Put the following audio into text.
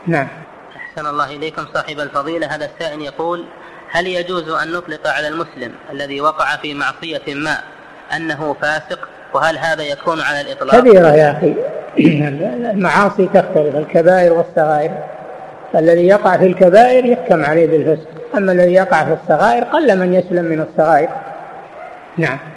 نعم. أحسن الله إليكم صاحب الفضيلة. هذا السائل يقول: هل يجوز أن نطلق على المسلم الذي وقع في معصية ما أنه فاسق؟ وهل هذا يكون على الإطلاق؟ كبيرة يا أخي. المعاصي تختلف، الكبائر والصغائر. الذي يقع في الكبائر يحكم عليه بالفسق، أما الذي يقع في الصغائر قل من يسلم من الصغائر. نعم.